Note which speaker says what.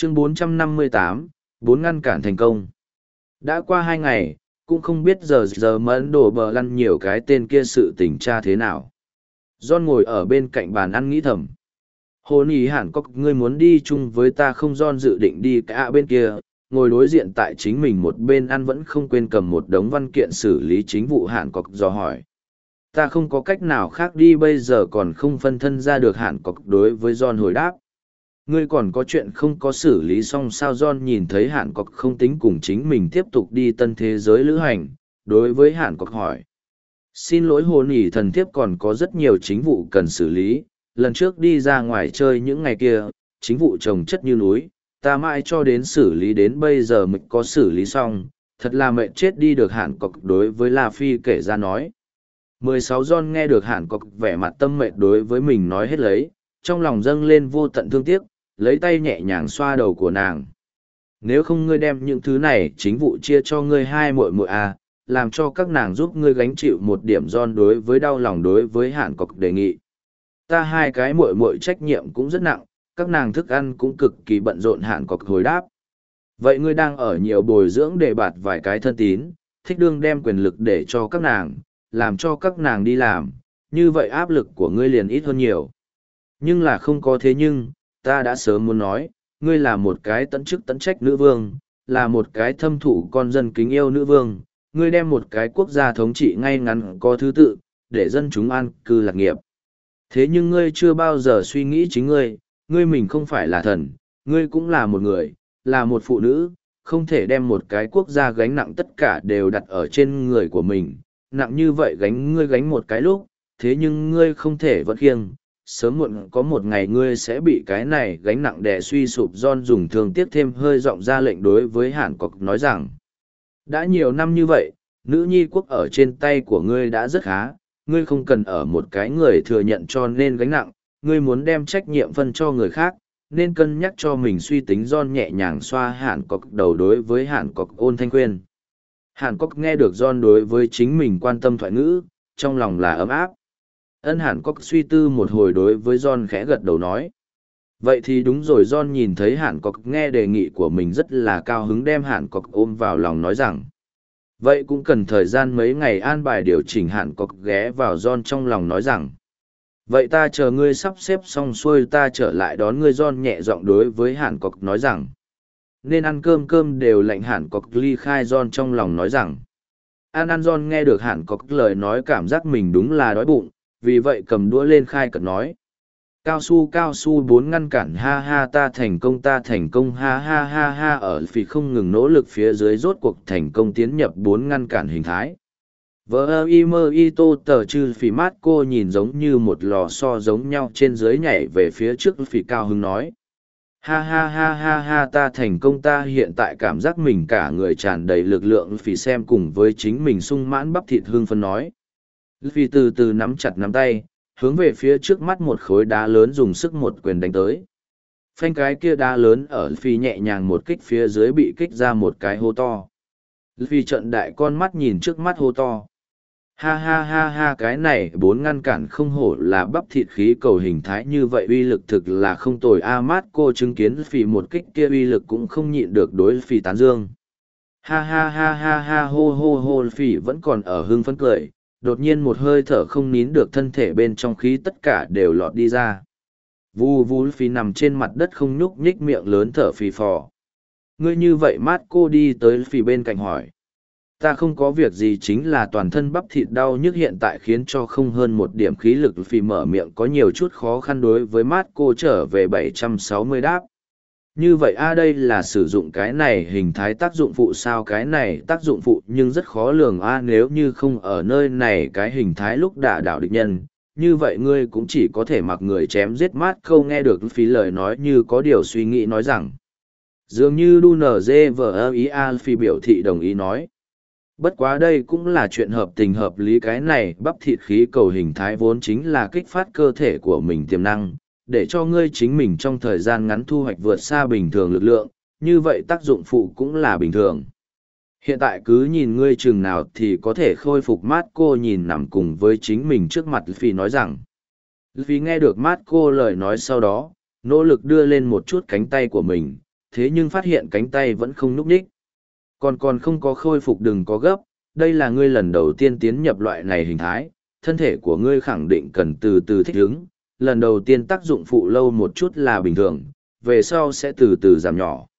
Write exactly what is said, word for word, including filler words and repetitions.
Speaker 1: Chương bốn trăm năm mươi tám, bốn ngăn cản thành công. Đã qua hai ngày, cũng không biết giờ giờ mẫn đổ bờ lăn nhiều cái tên kia sự tình tra thế nào. John ngồi ở bên cạnh bàn ăn nghĩ thầm. Hồ Nhi hẳn có ngươi muốn đi chung với ta không? John dự định đi cả bên kia, ngồi đối diện tại chính mình một bên ăn vẫn không quên cầm một đống văn kiện xử lý chính vụ. Hàn Cốc dò hỏi. Ta không có cách nào khác đi, bây giờ còn không phân thân ra được. Hàn Cốc đối với John hồi đáp. Ngươi còn có chuyện không có xử lý xong sao? John nhìn thấy Hàn Cốc không tính cùng chính mình tiếp tục đi tân thế giới lữ hành, đối với Hàn Cốc hỏi. Xin lỗi Hồ Nhi, thần thiếp còn có rất nhiều chính vụ cần xử lý. Lần trước đi ra ngoài chơi những ngày kia, chính vụ chồng chất như núi, ta mãi cho đến xử lý đến bây giờ mới có xử lý xong, thật là mệt chết đi được. Hàn Cốc đối với La Phi kể ra nói. mười sáu John nghe được Hàn Cốc vẻ mặt tâm mệt đối với mình nói hết lấy, trong lòng dâng lên vô tận thương tiếc, lấy tay nhẹ nhàng xoa đầu của nàng. Nếu không ngươi đem những thứ này chính vụ chia cho ngươi hai muội muội à, làm cho các nàng giúp ngươi gánh chịu một điểm. John đối với đau lòng đối với Hàn Cốc đề nghị. Ta hai cái muội muội trách nhiệm cũng rất nặng, các nàng thức ăn cũng cực kỳ bận rộn. Hàn Cốc hồi đáp. Vậy ngươi đang ở nhiều bồi dưỡng để bạt vài cái thân tín, thích đương đem quyền lực để cho các nàng, làm cho các nàng đi làm, như vậy áp lực của ngươi liền ít hơn nhiều. Nhưng là không có thế nhưng, ta đã sớm muốn nói, ngươi là một cái tận chức tận trách nữ vương, là một cái thâm thụ con dân kính yêu nữ vương, ngươi đem một cái quốc gia thống trị ngay ngắn có thứ tự, để dân chúng an cư lạc nghiệp. Thế nhưng ngươi chưa bao giờ suy nghĩ chính ngươi, ngươi mình không phải là thần, ngươi cũng là một người, là một phụ nữ, không thể đem một cái quốc gia gánh nặng tất cả đều đặt ở trên người của mình, nặng như vậy gánh ngươi gánh một cái lúc, thế nhưng ngươi không thể vẫn khiêng, sớm muộn có một ngày ngươi sẽ bị cái này gánh nặng đè suy sụp. John dùng thương tiếc thêm hơi giọng ra lệnh đối với Hàn Cốc nói rằng, đã nhiều năm như vậy, nữ nhi quốc ở trên tay của ngươi đã rất khá, ngươi không cần ở một cái người thừa nhận cho nên gánh nặng, ngươi muốn đem trách nhiệm phân cho người khác, nên cân nhắc cho mình suy tính. John nhẹ nhàng xoa Hàn Cốc đầu đối với Hàn Cốc ôn thanh khuyên. Hàn Cốc nghe được John đối với chính mình quan tâm thoại ngữ, trong lòng là ấm áp. Ân Hàn Cốc suy tư một hồi đối với John khẽ gật đầu nói. Vậy thì đúng rồi. John nhìn thấy Hàn Cốc nghe đề nghị của mình rất là cao hứng, đem Hàn Cốc ôm vào lòng nói rằng. Vậy cũng cần thời gian mấy ngày an bài điều chỉnh. Hàn Cốc ghé vào John trong lòng nói rằng. Vậy ta chờ ngươi sắp xếp xong xuôi ta trở lại đón ngươi. John nhẹ giọng đối với Hàn Cốc nói rằng. Nên ăn cơm cơm đều lạnh. Hàn Cốc ly khai. John trong lòng nói rằng. An ăn. John nghe được Hàn Cốc lời nói cảm giác mình đúng là đói bụng, vì vậy cầm đũa lên khai cật nói. Cao su cao su bốn ngăn cản, ha ha ta thành công ta thành công, ha ha ha ha. Ở vì không ngừng nỗ lực phía dưới rốt cuộc thành công tiến nhập bốn ngăn cản hình thái. Vợ ơ y mơ y tô tờ chư phỉ mát cô nhìn giống như một lò xo giống nhau trên dưới nhảy về phía trước. Phỉ cao hứng nói. Ha ha ha ha ha ta thành công ta hiện tại cảm giác mình cả người tràn đầy lực lượng. Phỉ xem cùng với chính mình sung mãn bắp thịt hương phân nói. Phỉ từ từ nắm chặt nắm tay, hướng về phía trước mắt một khối đá lớn dùng sức một quyền đánh tới. Phanh cái kia đá lớn ở Phỉ nhẹ nhàng một kích phía dưới bị kích ra một cái hố to. Phỉ trận đại con mắt nhìn trước mắt hố to. Ha ha ha ha cái này bốn ngăn cản không hổ là bắp thịt khí cầu hình thái như vậy uy lực thực là không tồi. A mát cô chứng kiến Phỉ một kích kia uy lực cũng không nhịn được đối Phỉ tán dương. Ha ha ha ha ha hô hô hô. Phỉ vẫn còn ở hưng phấn cười, đột nhiên một hơi thở không nín được thân thể bên trong khí tất cả đều lọt đi ra. Vù vù. Phỉ nằm trên mặt đất không nhúc nhích miệng lớn thở phì phò. Ngươi như vậy mát cô đi tới Phỉ bên cạnh hỏi. Ta không có việc gì, chính là toàn thân bắp thịt đau nhức hiện tại khiến cho không hơn một điểm khí lực. Phỉ mở miệng có nhiều chút khó khăn đối với mát cô trở về bảy trăm sáu mươi đáp. Như vậy a đây là sử dụng cái này hình thái tác dụng phụ sao? Cái này tác dụng phụ nhưng rất khó lường a nếu như không ở nơi này cái hình thái lúc đả đảo địch nhân, như vậy ngươi cũng chỉ có thể mặc người chém giết. Mát câu nghe được Phỉ lời nói như có điều suy nghĩ nói rằng. Dường như đu nở dê vờ ý a. Phỉ biểu thị đồng ý nói. Bất quá đây cũng là chuyện hợp tình hợp lý, cái này bắp thịt khí cầu hình thái vốn chính là kích phát cơ thể của mình tiềm năng, để cho ngươi chính mình trong thời gian ngắn thu hoạch vượt xa bình thường lực lượng, như vậy tác dụng phụ cũng là bình thường. Hiện tại cứ nhìn ngươi chừng nào thì có thể khôi phục. Mát cô nhìn nằm cùng với chính mình trước mặt Phỉ nói rằng. Phỉ nghe được mát cô lời nói sau đó, nỗ lực đưa lên một chút cánh tay của mình, thế nhưng phát hiện cánh tay vẫn không nhúc nhích. Còn còn không có khôi phục đừng có gấp, đây là ngươi lần đầu tiên tiến nhập loại này hình thái, thân thể của ngươi khẳng định cần từ từ thích ứng, lần đầu tiên tác dụng phụ lâu một chút là bình thường, về sau sẽ từ từ giảm nhỏ.